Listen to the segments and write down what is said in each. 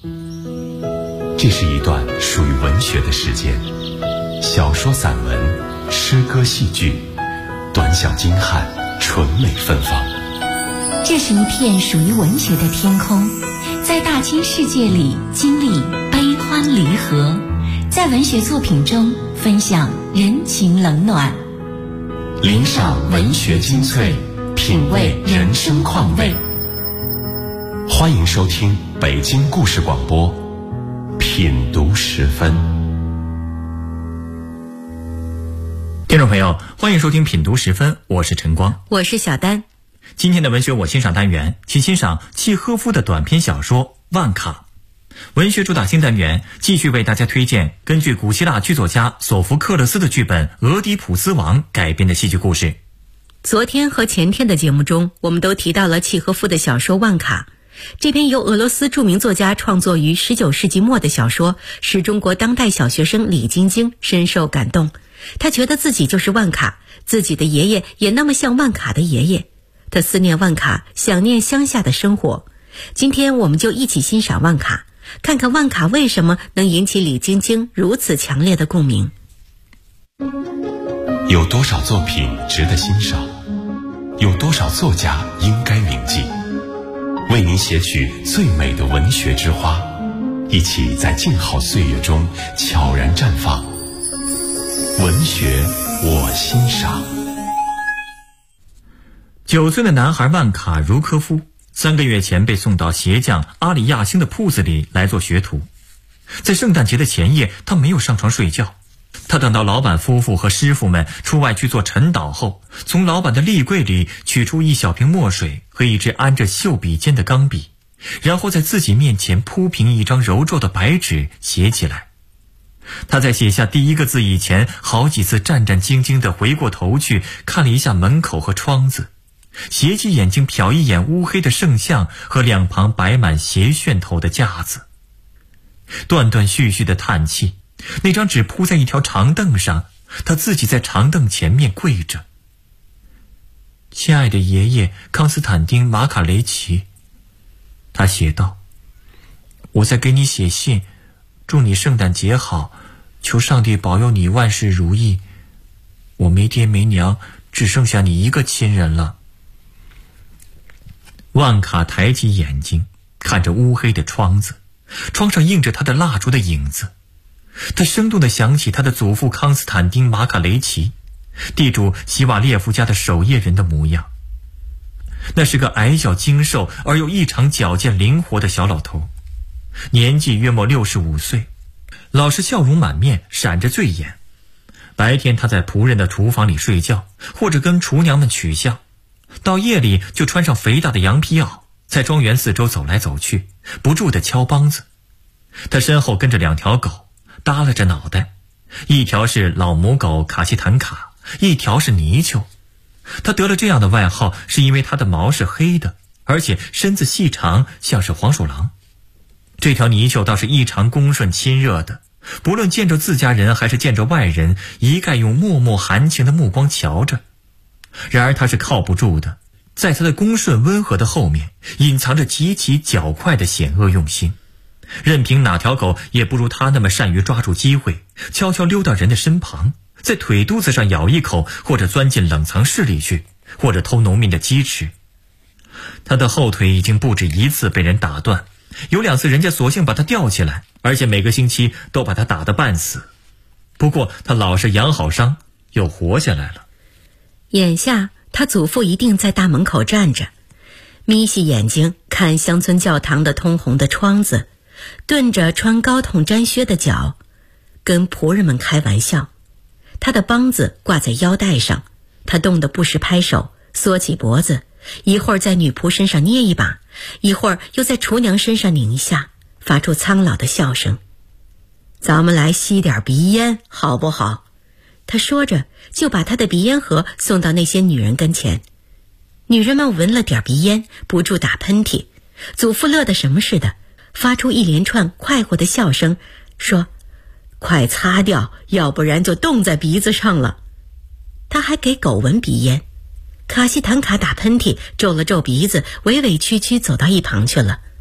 这是一段属于文学的时间，小说、散文、诗歌、戏剧，短小精悍，纯美芬芳。 这是一片属于文学的天空，在大千世界里经历悲欢离合，在文学作品中分享人情冷暖， 聆赏文学精粹，品味人生况味。欢迎收听北京故事广播品读时分。 听众朋友，欢迎收听品读时分，我是陈光， 我是小丹。 今天的文学我欣赏单元，请欣赏契诃夫的短篇小说《万卡》。文学主打新单元继续为大家推荐根据古希腊剧作家索福克勒斯的剧本《俄狄浦斯王》改编的戏剧故事。 昨天和前天的节目中，我们都提到了契诃夫的小说《万卡》。这篇由俄罗斯著名作家创作于19世纪末的小说，使中国当代小学生李晶晶深受感动。他觉得自己就是万卡，自己的爷爷也那么像万卡的爷爷。他思念万卡，想念乡下的生活。今天我们就一起欣赏万卡，看看万卡为什么能引起李晶晶如此强烈的共鸣。 有多少作品值得欣赏？有多少作家应该铭记？为您写取最美的文学之花，一起在静好岁月中悄然绽放。文学我欣赏。 9岁的男孩万卡茹科夫3个月前被送到鞋匠阿里亚星的铺子里来做学徒。在圣诞节的前夜，他没有上床睡觉。他等到老板夫妇和师傅们出外去做晨祷后，从老板的立柜里取出一小瓶墨水和一支安着绣笔尖的钢笔，然后在自己面前铺平一张柔皱的白纸写起来。他在写下第一个字以前，好几次战战兢兢地回过头去看了一下门口和窗子，斜起眼睛瞟一眼乌黑的圣像和两旁摆满斜楦头的架子，断断续续的叹气。那张纸铺在一条长凳上，他自己在长凳前面跪着。亲爱的爷爷康斯坦丁·马卡雷奇，他写道，我在给你写信，祝你圣诞节好，求上帝保佑你万事如意。我没爹没娘，只剩下你一个亲人了。万卡抬起眼睛看着乌黑的窗子，窗上映着他的蜡烛的影子。他生动地想起他的祖父康斯坦丁·马卡雷奇，地主希瓦列夫家的守夜人的模样。那是个矮小精瘦而又异常矫健灵活的小老头，年纪约莫65岁，老是笑容满面，闪着醉眼。白天他在仆人的厨房里睡觉，或者跟厨娘们取笑，到夜里就穿上肥大的羊皮袄，在庄园四周走来走去，不住地敲梆子。他身后跟着2条狗，耷拉着脑袋，一条是老母狗卡西坦卡，一条是泥鳅。他得了这样的外号是因为他的毛是黑的，而且身子细长，像是黄鼠狼。这条泥鳅倒是异常恭顺亲热的，不论见着自家人还是见着外人，一概用脉脉含情的目光瞧着。然而他是靠不住的，在他的恭顺温和的后面隐藏着极其狡猾的险恶用心。任凭哪条狗也不如他那么善于抓住机会，悄悄溜到人的身旁，在腿肚子上咬一口，或者钻进冷藏室里去，或者偷农民的鸡吃。他的后腿已经不止一次被人打断，有2次人家索性把他吊起来，而且每个星期都把他打得半死。不过他老是养好伤，又活下来了。 眼下他祖父一定在大门口站着，眯细眼睛看乡村教堂的通红的窗子，顿着穿高筒毡靴的脚，跟仆人们开玩笑。他的梆子挂在腰带上，他冻得不时拍手，缩起脖子，一会儿在女仆身上捏一把，一会儿又在厨娘身上拧一下，发出苍老的笑声。咱们来吸点鼻烟好不好？他说着就把他的鼻烟盒送到那些女人跟前。女人们闻了点鼻烟，不住打喷嚏。祖父乐得什么似的，发出一连串快活的笑声，说，快擦掉，要不然就冻在鼻子上了。他还给狗闻鼻烟。卡西坦卡打喷嚏，皱了皱鼻子，委委屈屈走到一旁去了。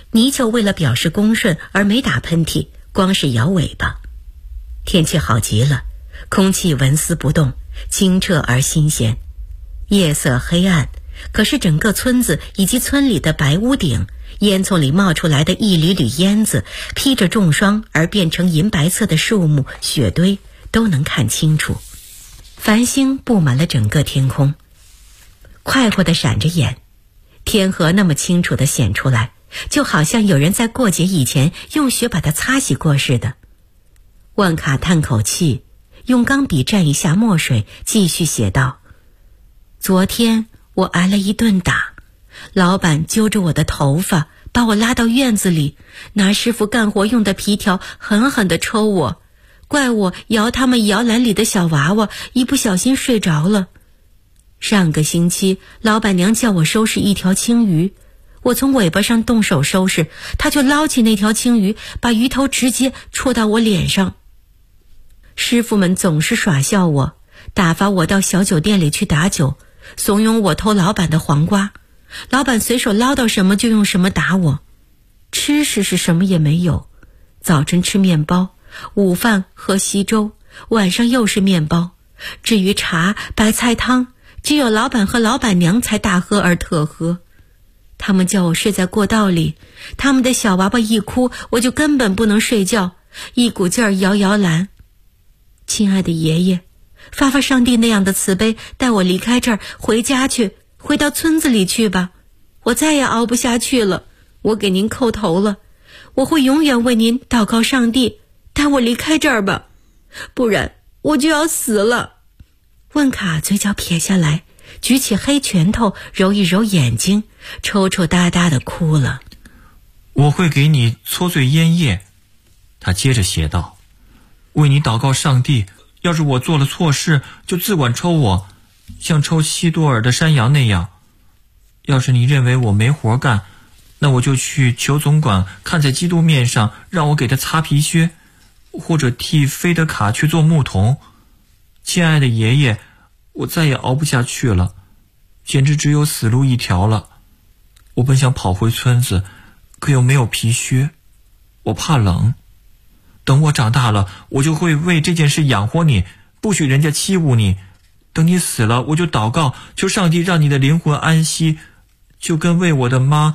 泥鳅为了表示恭顺而没打喷嚏，光是摇尾巴。天气好极了，空气纹丝不动，清澈而新鲜。夜色黑暗，可是整个村子以及村里的白屋顶，烟囱里冒出来的一缕缕烟子，披着重霜而变成银白色的树木、雪堆，都能看清楚。繁星布满了整个天空，快活地闪着眼。天河那么清楚地显出来，就好像有人在过节以前用雪把它擦洗过似的。万卡叹口气，用钢笔蘸一下墨水，继续写道：昨天我挨了一顿打，老板揪着我的头发，把我拉到院子里，拿师傅干活用的皮条狠狠地抽我，怪我摇他们摇篮里的小娃娃，一不小心睡着了。上个星期老板娘叫我收拾一条青鱼，我从尾巴上动手收拾，她就捞起那条青鱼，把鱼头直接戳到我脸上。师傅们总是耍笑我，打发我到小酒店里去打酒，怂恿我偷老板的黄瓜，老板随手捞到什么就用什么打我。吃食是什么也没有，早晨吃面包，午饭喝稀粥，晚上又是面包。至于茶、白菜汤，只有老板和老板娘才大喝而特喝。他们叫我睡在过道里，他们的小娃娃一哭，我就根本不能睡觉，一股劲儿摇摇篮。亲爱的爷爷，发发上帝那样的慈悲，带我离开这儿，回家去，回到村子里去吧。我再也熬不下去了，我给您叩头了，我会永远为您祷告上帝，带我离开这儿吧，不然我就要死了。万卡嘴角撇下来，举起黑拳头揉一揉眼睛，抽抽搭搭地哭了。 我会给你搓碎烟叶，他接着写道，为你祷告上帝，要是我做了错事，就自管抽我，像抽西多尔的山羊那样。要是你认为我没活干，那我就去求总管看在基督面上，让我给他擦皮靴，或者替菲德卡去做牧童。亲爱的爷爷，我再也熬不下去了，简直只有死路一条了。我本想跑回村子，可又没有皮靴，我怕冷。等我长大了，我就会为这件事养活你，不许人家欺侮你。等你死了，我就祷告，求上帝让你的灵魂安息，就跟为我的妈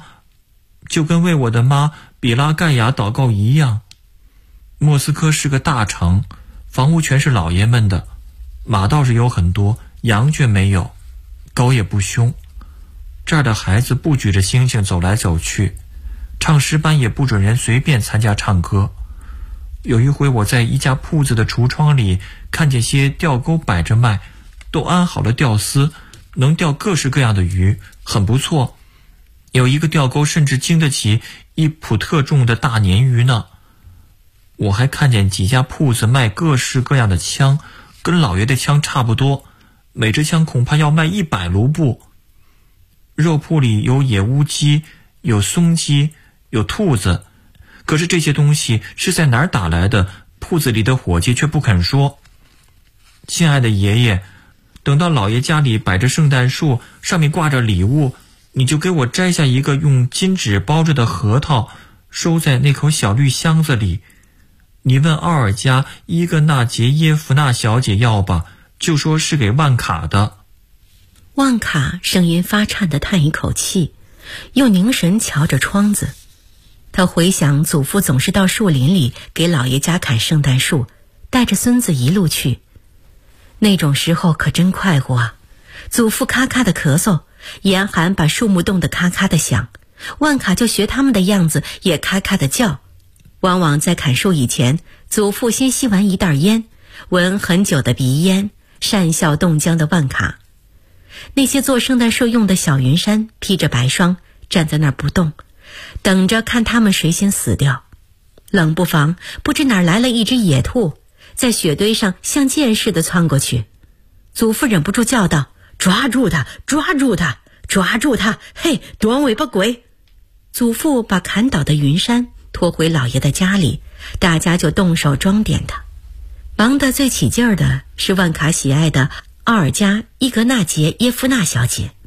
比拉盖亚祷告一样。莫斯科是个大城，房屋全是老爷们的，马倒是有很多，羊却没有，狗也不凶。这儿的孩子不举着星星走来走去，唱诗班也不准人随便参加唱歌。有一回我在一家铺子的橱窗里看见些钓钩摆着卖，都安好了钓丝，能钓各式各样的鱼，很不错。有一个钓钩甚至经得起1普特重的大鲶鱼呢。我还看见几家铺子卖各式各样的枪，跟老爷的枪差不多，每支枪恐怕要卖100卢布。肉铺里有野乌鸡，有松鸡，有兔子，可是这些东西是在哪儿打来的，铺子里的伙计却不肯说。亲爱的爷爷，等到老爷家里摆着圣诞树，上面挂着礼物，你就给我摘下一个用金纸包着的核桃，收在那口小绿箱子里。你问奥尔加伊格纳杰耶夫娜小姐要吧，就说是给万卡的。 万卡声音发颤地叹一口气，又凝神瞧着窗子。他回想祖父总是到树林里给老爷家砍圣诞树，带着孙子一路去。那种时候可真快活啊！祖父咔咔地咳嗽，严寒把树木冻得咔咔地响，万卡就学他们的样子，也咔咔地叫。往往在砍树以前，祖父先吸完一袋烟，闻很久的鼻烟，讪笑冻僵的万卡。那些做圣诞树用的小云杉披着白霜，站在那儿不动，等着看他们谁先死掉。冷不防，不知哪儿来了一只野兔，在雪堆上像箭似的窜过去。祖父忍不住叫道：抓住他，抓住他，抓住他，嘿，短尾巴鬼！祖父把砍倒的云杉拖回老爷的家里，大家就动手装点他。忙得最起劲儿的是万卡喜爱的奥尔加伊格纳杰耶夫娜小姐。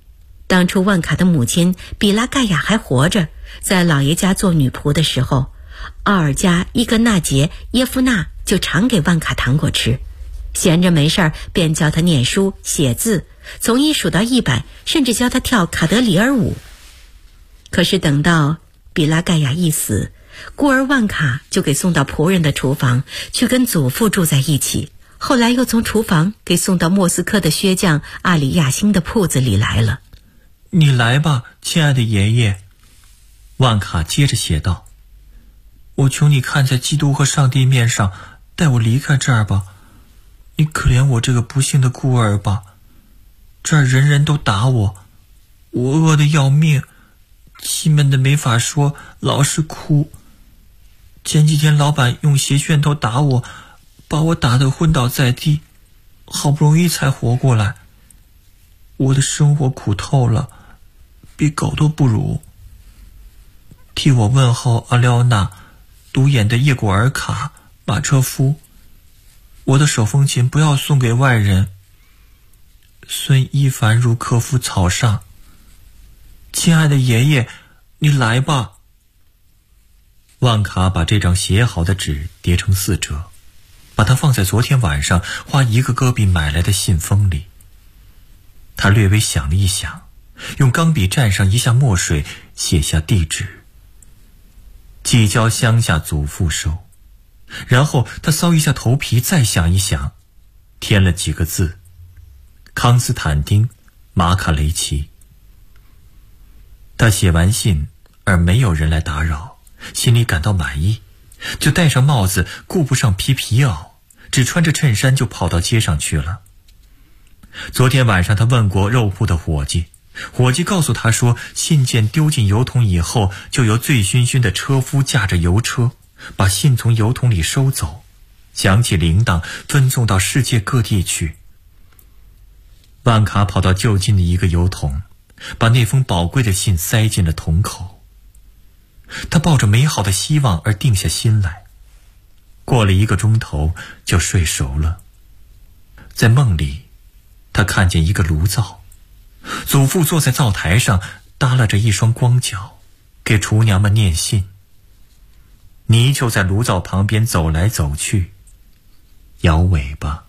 当初万卡的母亲比拉盖亚还活着，在老爷家做女仆的时候，奥尔加·伊格纳杰耶夫娜就常给万卡糖果吃，闲着没事儿便教他念书写字，从1数到100，甚至教他跳卡德里尔舞。可是等到比拉盖亚一死，孤儿万卡就给送到仆人的厨房去跟祖父住在一起，后来又从厨房给送到莫斯科的靴匠阿里亚辛的铺子里来了。 你来吧，亲爱的爷爷。万卡接着写道，我求你看在基督和上帝面上，带我离开这儿吧。你可怜我这个不幸的孤儿吧。这儿人人都打我，我饿得要命，气闷得没法说，老是哭。前几天老板用鞋楦头打我，把我打得昏倒在地，好不容易才活过来。我的生活苦透了，比狗都不如。替我问候阿廖娜、独眼的叶古尔卡、马车夫。我的手风琴不要送给外人。孙伊凡入科夫草上。亲爱的爷爷，你来吧。万卡把这张写好的纸叠成4折，把它放在昨天晚上花1个戈币买来的信封里。他略微想了一想，用钢笔蘸上一下墨水，写下地址，寄交乡下祖父收。然后他搔一下头皮，再想一想，添了几个字：康斯坦丁·马卡雷奇。他写完信而没有人来打扰，心里感到满意，就戴上帽子，顾不上披皮袄，只穿着衬衫就跑到街上去了。昨天晚上他问过肉铺的伙计，伙计告诉他说，信件丢进邮筒以后，就由醉醺醺的车夫驾着邮车把信从邮筒里收走，响起铃铛，分送到世界各地去。万卡跑到就近的一个邮筒，把那封宝贵的信塞进了桶口。他抱着美好的希望而定下心来，过了1个钟头就睡熟了。在梦里，他看见一个炉灶，祖父坐在灶台上，耷拉着一双光脚，给厨娘们念信。泥鳅在炉灶旁边走来走去，摇尾巴。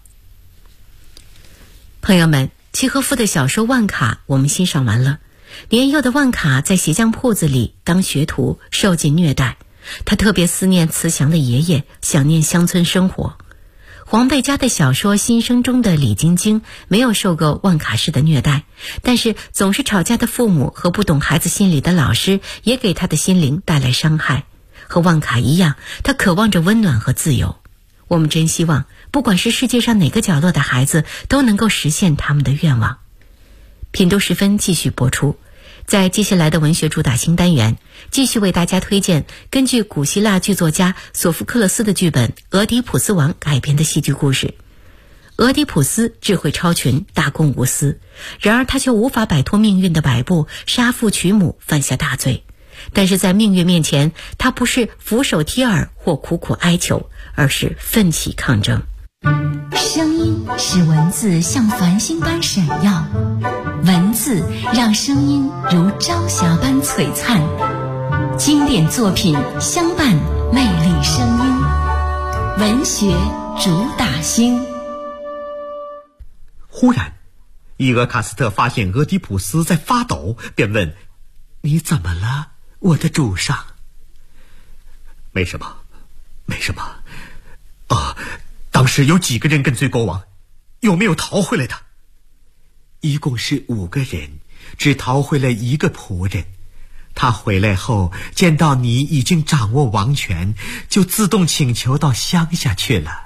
朋友们，契诃夫的小说《万卡》我们欣赏完了。年幼的万卡在鞋匠铺子里当学徒，受尽虐待。他特别思念慈祥的爷爷，想念乡村生活。黄贝佳的小说《新生》中的李晶晶没有受过万卡式的虐待，但是总是吵架的父母和不懂孩子心理的老师也给他的心灵带来伤害。和万卡一样，他渴望着温暖和自由。我们真希望不管是世界上哪个角落的孩子都能够实现他们的愿望。品读时分继续播出，在接下来的文学主打新单元，继续为大家推荐根据古希腊剧作家索福克勒斯的剧本《俄狄浦斯王》改编的戏剧故事。俄狄浦斯智慧超群，大公无私，然而他却无法摆脱命运的摆布，杀父娶母，犯下大罪。但是在命运面前，他不是俯首贴耳或苦苦哀求，而是奋起抗争。 声音使文字像繁星般闪耀，文字让声音如朝霞般璀璨。经典作品相伴，魅力声音，文学主打星。 忽然，伊俄卡斯特发现俄狄浦斯在发抖，便问：“你怎么了，我的主上？”“没什么，没什么。当时有几个人跟随国王，有没有逃回来的？”“一共是5个人，只逃回了1个仆人。他回来后见到你已经掌握王权，就自动请求到乡下去了。”“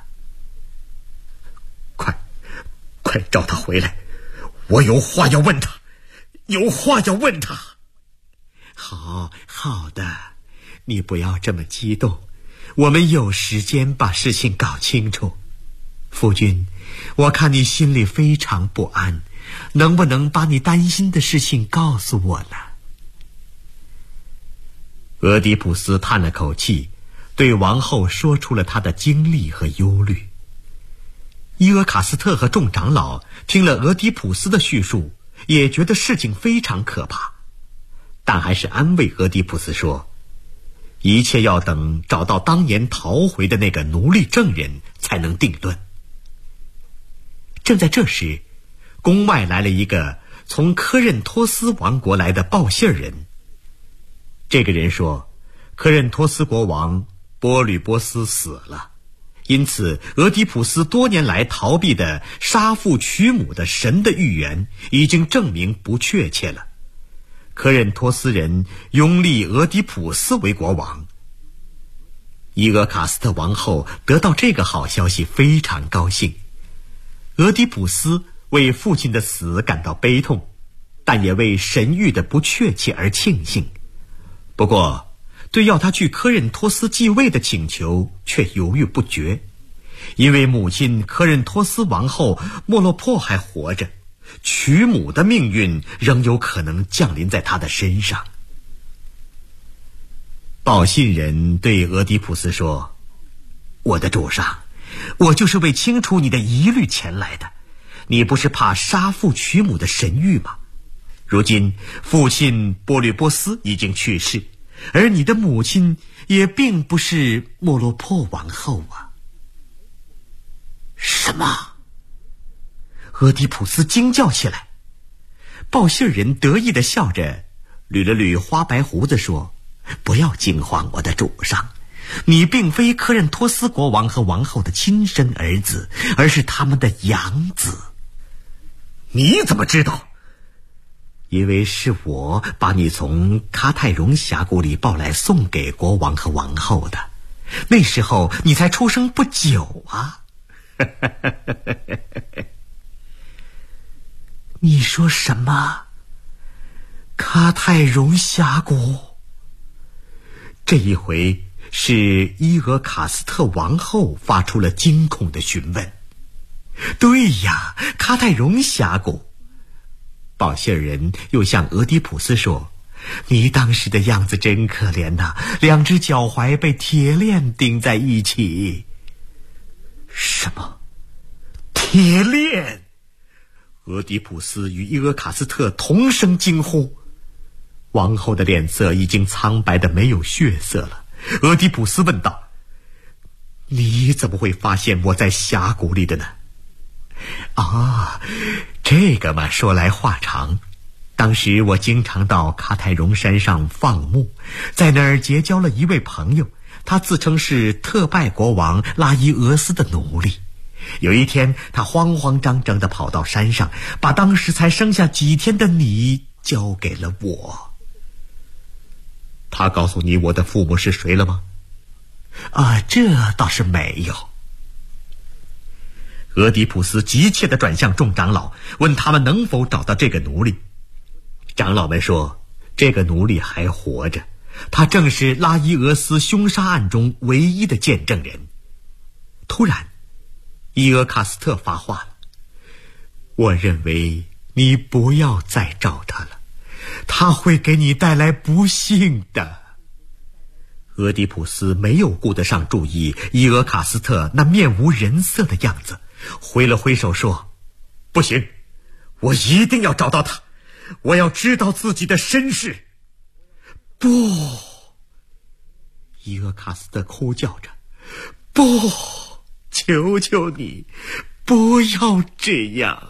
快找他回来，我有话要问他，有话要问他。”“好的，你不要这么激动，我们有时间把事情搞清楚。夫君，我看你心里非常不安，能不能把你担心的事情告诉我呢？”俄狄浦斯叹了口气，对王后说出了他的经历和忧虑。伊俄卡斯特和众长老听了俄狄浦斯的叙述， 也觉得事情非常可怕，但还是安慰俄狄浦斯说，一切要等找到当年逃回的那个奴隶证人才能定论。正在这时，宫外来了一个从科任托斯王国来的报信人。这个人说，科任托斯国王波吕波斯死了，因此俄狄浦斯多年来逃避的杀父娶母的神的预言已经证明不确切了。科任托斯人拥立俄狄浦斯为国王。伊俄卡斯特王后得到这个好消息非常高兴。俄狄浦斯为父亲的死感到悲痛，但也为神谕的不确切而庆幸。不过对要他去科任托斯继位的请求却犹豫不决，因为母亲科任托斯王后莫洛珀还活着，娶母的命运仍有可能降临在他的身上。报信人对俄狄浦斯说，我的主上，我就是为清除你的疑虑前来的。你不是怕杀父娶母的神谕吗？如今父亲波吕波斯已经去世，而你的母亲也并不是莫洛珀王后啊。什么？俄狄浦斯惊叫起来。报信人得意地笑着，捋了捋花白胡子说，不要惊慌，我的主上，你并非科任托斯国王和王后的亲生儿子，而是他们的养子。你怎么知道？因为是我把你从喀泰荣峡谷里抱来送给国王和王后的，那时候你才出生不久啊。你说什么？喀泰荣峡谷？这一回是伊俄卡斯特王后发出了惊恐的询问。对呀，喀泰荣峡谷。报信人又向俄狄浦斯说，你当时的样子真可怜呐，两只脚踝被铁链钉在一起。什么？铁链？俄狄浦斯与伊俄卡斯特同声惊呼。王后的脸色已经苍白的没有血色了。俄狄浦斯问道，你怎么会发现我在峡谷里的呢？啊，这个嘛，说来话长。当时我经常到喀泰荣山上放牧，在那儿结交了一位朋友，他自称是特拜国王拉伊俄斯的奴隶。有一天，他慌慌张张地跑到山上，把当时才生下几天的你交给了我。他告诉你我的父母是谁了吗？这倒是没有。俄狄浦斯急切地转向众长老，问他们能否找到这个奴隶。长老们说，这个奴隶还活着，他正是拉伊俄斯凶杀案中唯一的见证人。突然，伊俄卡斯特发话了，我认为你不要再找他了，他会给你带来不幸的。俄狄浦斯没有顾得上注意伊俄卡斯特那面无人色的样子，挥了挥手说，不行，我一定要找到他，我要知道自己的身世。不！伊俄卡斯特哭叫着，不，求求你，不要这样。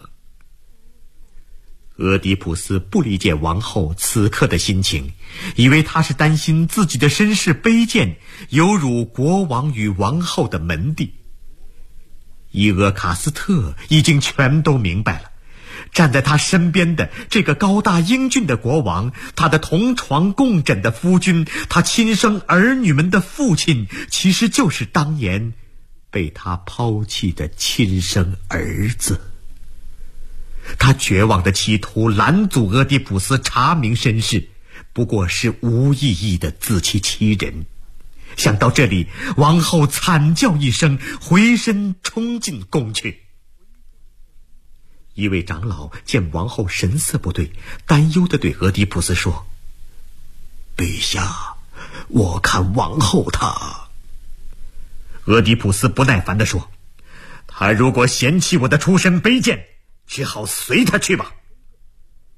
俄狄浦斯不理解王后此刻的心情，以为她是担心自己的身世卑贱，有辱国王与王后的门第。伊俄卡斯特已经全都明白了，站在他身边的这个高大英俊的国王，他的同床共枕的夫君，他亲生儿女们的父亲，其实就是当年被他抛弃的亲生儿子。他绝望地企图拦阻俄狄浦斯查明身世，不过是无意义的自欺欺人。想到这里，王后惨叫一声，回身冲进宫去。一位长老见王后神色不对，担忧地对俄狄浦斯说，陛下，我看王后她……俄狄浦斯不耐烦地说，他如果嫌弃我的出身卑贱，只好随他去吧。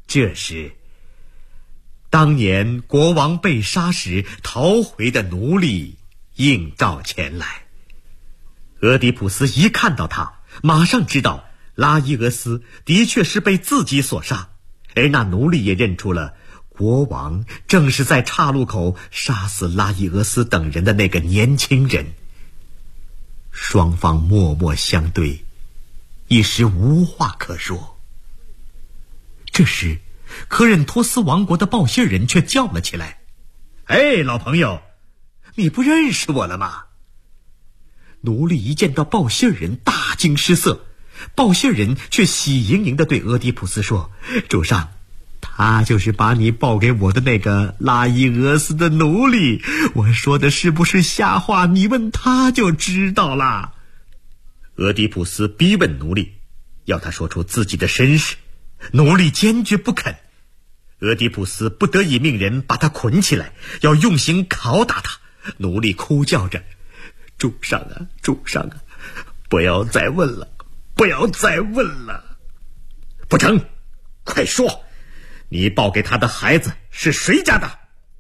这时，当年国王被杀时逃回的奴隶映照前来。俄狄浦斯一看到他，马上知道拉伊俄斯的确是被自己所杀，而那奴隶也认出了国王正是在岔路口杀死拉伊俄斯等人的那个年轻人。双方默默相对，一时无话可说。这时，科任托斯王国的报信人却叫了起来：“哎，老朋友，你不认识我了吗？”奴隶一见到报信人，大惊失色。报信人却喜盈盈地对俄狄浦斯说：“主上，他就是把你报给我的那个拉伊俄斯的奴隶，我说的是不是瞎话，你问他就知道了。”俄狄浦斯逼问奴隶，要他说出自己的身世，奴隶坚决不肯。俄狄浦斯不得已命人把他捆起来，要用刑拷打他。奴隶哭叫着：“主上啊，主上啊，不要再问了，不要再问了！”“不成，快说，你报给他的孩子是谁家的？”“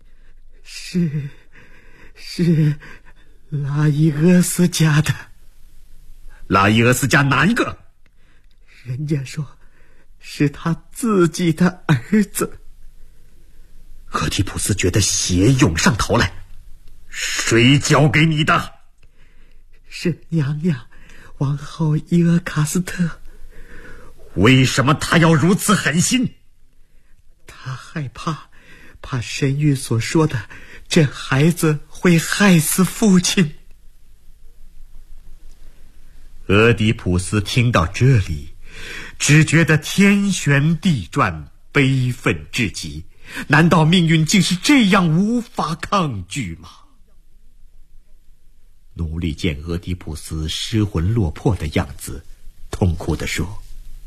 是拉伊俄斯家的。”“拉伊俄斯家哪一个？”“人家说是他自己的儿子。”俄狄浦斯觉得血涌上头来。“谁交给你的？”“是娘娘王后伊俄卡斯特。”“为什么他要如此狠心？”“他害怕神谕所说的这孩子会害死父亲。”俄狄浦斯听到这里，只觉得天旋地转，悲愤至极。难道命运竟是这样无法抗拒吗？奴隶见俄狄浦斯失魂落魄的样子，痛苦地说：“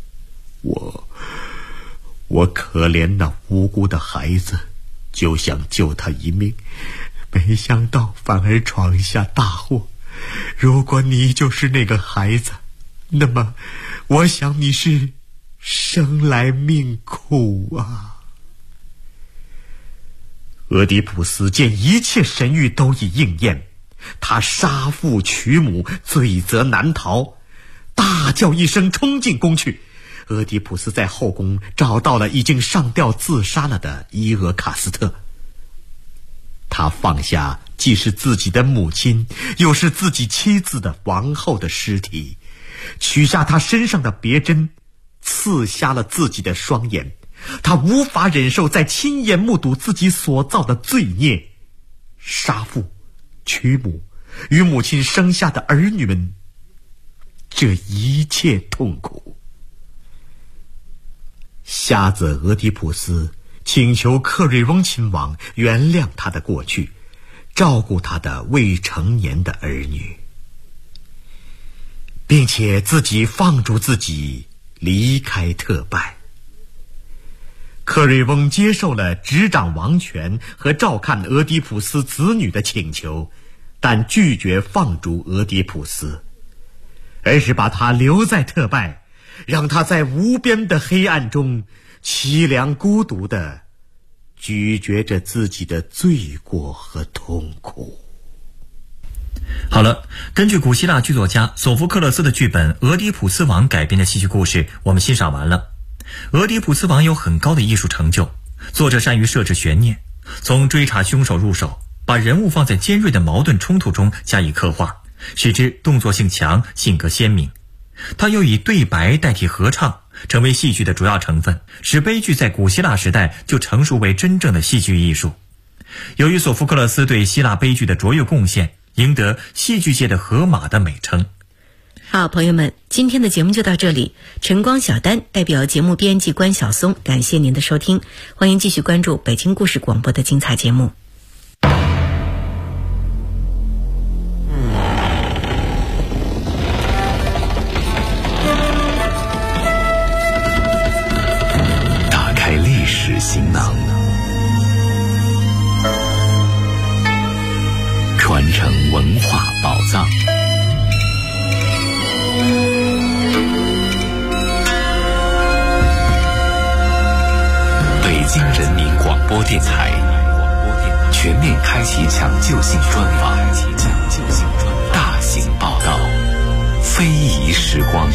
我可怜那无辜的孩子，就想救他一命，没想到反而闯下大祸。如果你就是那个孩子，那么我想你是生来命苦啊。”俄狄浦斯见一切神谕都已应验，他杀父娶母，罪责难逃，大叫一声冲进宫去。俄狄浦斯在后宫找到了已经上吊自杀了的伊俄卡斯特，他放下既是自己的母亲又是自己妻子的王后的尸体，取下他身上的别针，刺瞎了自己的双眼。他无法忍受再亲眼目睹自己所造的罪孽，杀父娶母，与母亲生下的儿女们，这一切痛苦。瞎子俄狄浦斯请求克瑞翁亲王原谅他的过去，照顾他的未成年的儿女，并且自己放逐自己离开特拜。克瑞翁接受了执掌王权和照看俄狄浦斯子女的请求，但拒绝放逐俄狄浦斯，而是把他留在特拜，让他在无边的黑暗中凄凉孤独地咀嚼着自己的罪过和痛苦。 好了，根据古希腊剧作家索福克勒斯的剧本《俄狄浦斯王》改编的戏剧故事，我们欣赏完了。俄狄浦斯王有很高的艺术成就，作者善于设置悬念，从追查凶手入手，把人物放在尖锐的矛盾冲突中加以刻画，使之动作性强，性格鲜明。他又以对白代替合唱，成为戏剧的主要成分，使悲剧在古希腊时代就成熟为真正的戏剧艺术。由于索福克勒斯对希腊悲剧的卓越贡献，赢得戏剧界的荷马的美称。 好，朋友们，今天的节目就到这里。晨光小丹代表节目编辑关晓松，感谢您的收听，欢迎继续关注北京故事广播的精彩节目。 打开历史行囊，传承文化宝藏。 电台全面开启抢救性专访，大型报道，非遗时光。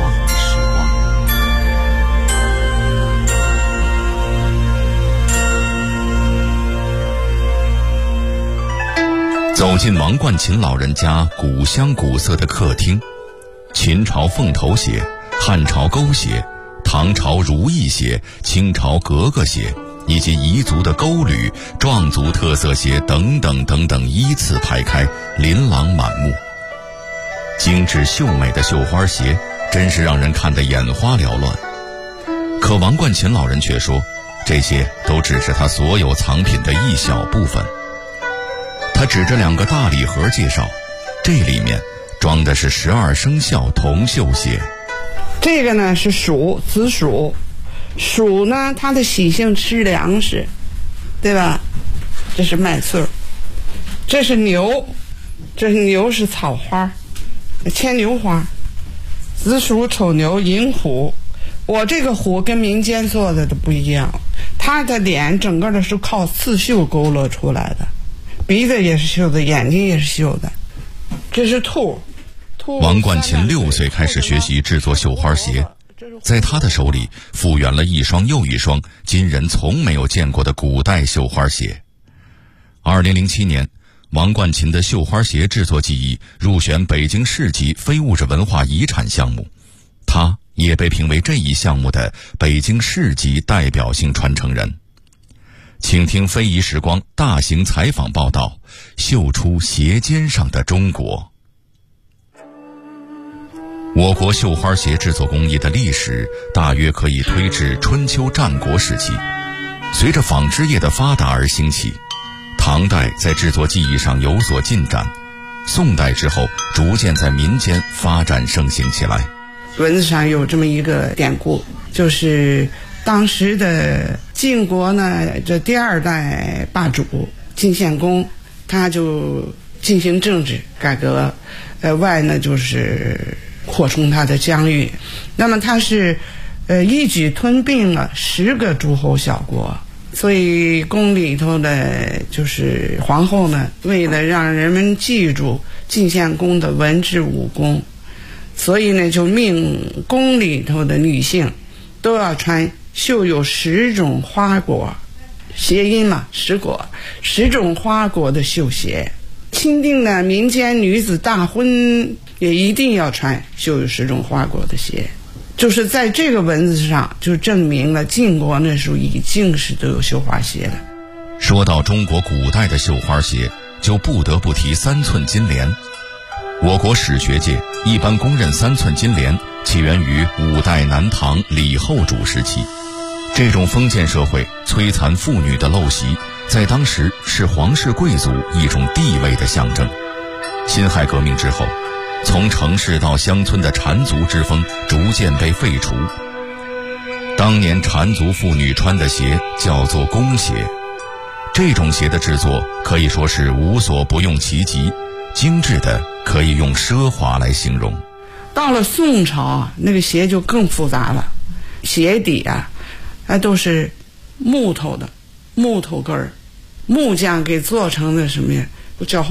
走进王冠琴老人家古香古色的客厅，秦朝凤头鞋、汉朝勾鞋、唐朝如意鞋、清朝格格鞋，以及彝族的沟履、壮族特色鞋等等等等依次排开，琳琅满目。精致秀美的绣花鞋真是让人看得眼花缭乱。可王冠琴老人却说，这些都只是他所有藏品的一小部分。他指着2个大礼盒介绍，这里面装的是12生肖铜绣鞋。 这个呢是鼠，紫薯。鼠呢，它的习性吃粮食，对吧？这是麦穗儿。这是牛，这是牛是草花，牵牛花。紫薯、丑牛、银虎。我这个虎跟民间做的都不一样，它的脸整个的是靠刺绣勾勒出来的。鼻子也是绣的，眼睛也是绣的。这是兔。 王冠琴6岁开始学习制作绣花鞋，在他的手里复原了一双又一双今人从没有见过的古代绣花鞋。2007年，王冠琴的绣花鞋制作技艺入选北京市级非物质文化遗产项目，他也被评为这一项目的北京市级代表性传承人。请听非遗时光大型采访报道，绣出鞋尖上的中国。我国绣花鞋制作工艺的历史大约可以推至春秋战国时期。随着纺织业的发达而兴起，唐代在制作技艺上有所进展，宋代之后逐渐在民间发展盛行起来。 文字上有这么一个典故，就是当时的晋国呢，这第2代霸主晋献公，他就进行政治改革，外呢就是扩充他的疆域。那么他是一举吞并了10个诸侯小国，所以宫里头的就是皇后呢，为了让人们记住晋献公的文治武功，所以呢就命宫里头的女性都要穿绣有10种花果，谐音嘛，10果，10种花果的绣鞋。钦定的民间女子大婚也一定要穿绣有10种花果的鞋。就是在这个文字上就证明了晋国那时候已经是都有绣花鞋了。 说到中国古代的绣花鞋，就不得不提3寸金莲。我国史学界一般公认3寸金莲起源于5代南唐李后主时期。这种封建社会摧残妇女的陋习，在当时是皇室贵族一种地位的象征。辛亥革命之后，从城市到乡村的缠足之风逐渐被废除。当年缠足妇女穿的鞋叫做宫鞋，这种鞋的制作可以说是无所不用其极，精致的可以用奢华来形容。 到了宋朝啊，那个鞋就更复杂了，鞋底啊，都是木头的，木头根儿，木匠给做成的什么呀？叫